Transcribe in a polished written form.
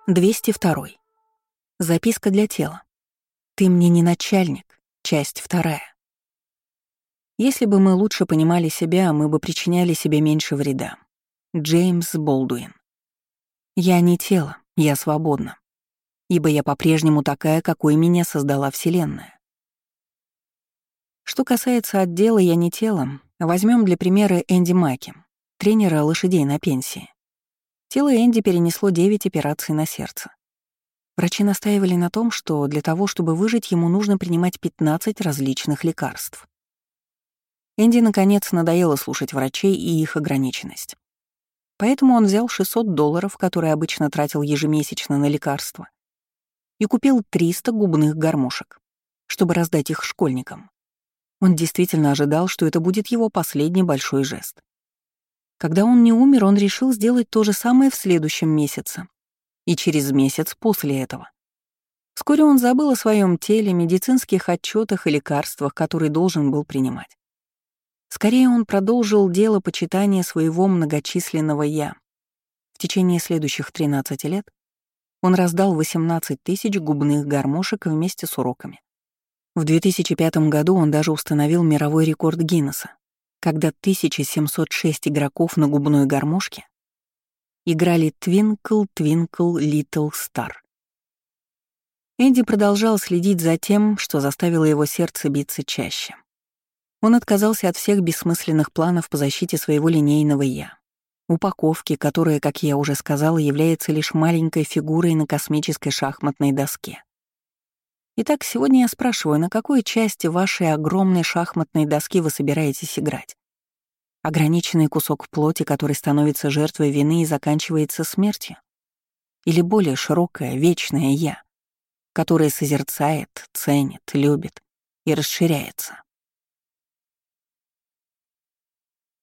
202. Записка для тела. Ты мне не начальник. Часть 2. Если бы мы лучше понимали себя, мы бы причиняли себе меньше вреда. Джеймс Болдуин. Я не тело, я свободна. Ибо я по-прежнему такая, какой меня создала Вселенная. Что касается отдела «Я не тело», возьмем для примера Энди Маки, тренера лошадей на пенсии. Тело Энди перенесло 9 операций на сердце. Врачи настаивали на том, что для того, чтобы выжить, ему нужно принимать 15 различных лекарств. Энди, наконец, надоело слушать врачей и их ограниченность. Поэтому он взял $600, которые обычно тратил ежемесячно на лекарства, и купил 300 губных гармошек, чтобы раздать их школьникам. Он действительно ожидал, что это будет его последний большой жест. Когда он не умер, он решил сделать то же самое в следующем месяце и через месяц после этого. Вскоре он забыл о своем теле, медицинских отчетах и лекарствах, которые должен был принимать. Скорее, он продолжил дело почитания своего многочисленного «я». В течение следующих 13 лет он раздал 18 тысяч губных гармошек вместе с уроками. В 2005 году он даже установил мировой рекорд Гиннесса, когда 1706 игроков на губной гармошке играли «Twinkle, Twinkle, Little Star». Энди продолжал следить за тем, что заставило его сердце биться чаще. Он отказался от всех бессмысленных планов по защите своего линейного «я». Упаковки, которая, как я уже сказала, является лишь маленькой фигурой на космической шахматной доске. Итак, сегодня я спрашиваю, на какой части вашей огромной шахматной доски вы собираетесь играть? Ограниченный кусок плоти, который становится жертвой вины и заканчивается смертью? Или более широкое, вечное «я», которое созерцает, ценит, любит и расширяется?